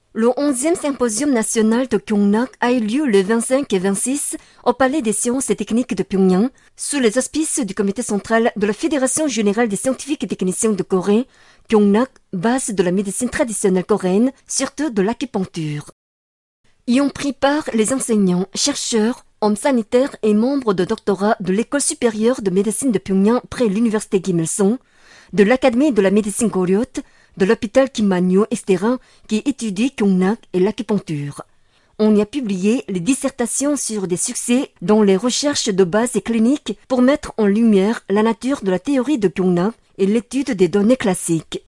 Le 11e symposium national de Kyongnak a eu lieu le 25 et 26 au Palais des sciences et techniques de Pyongyang, sous les auspices du comité central de la Fédération générale des scientifiques et techniciens de Corée, Kyongnak, base de la médecine traditionnelle coréenne, surtout de l'acupuncture. Y ont pris part les enseignants, chercheurs, hommes sanitaires et membres de doctorat de l'École supérieure de médecine de Pyongyang près l'université Kim Il-sung, de l'Académie de la médecine koryote, de l'hôpital Kim Man-yo, etc., qui étudie Kyongnak et l'acupuncture. On y a publié les dissertations sur des succès dans les recherches de base et cliniques pour mettre en lumière la nature de la théorie de Kyongnak et l'étude des données classiques.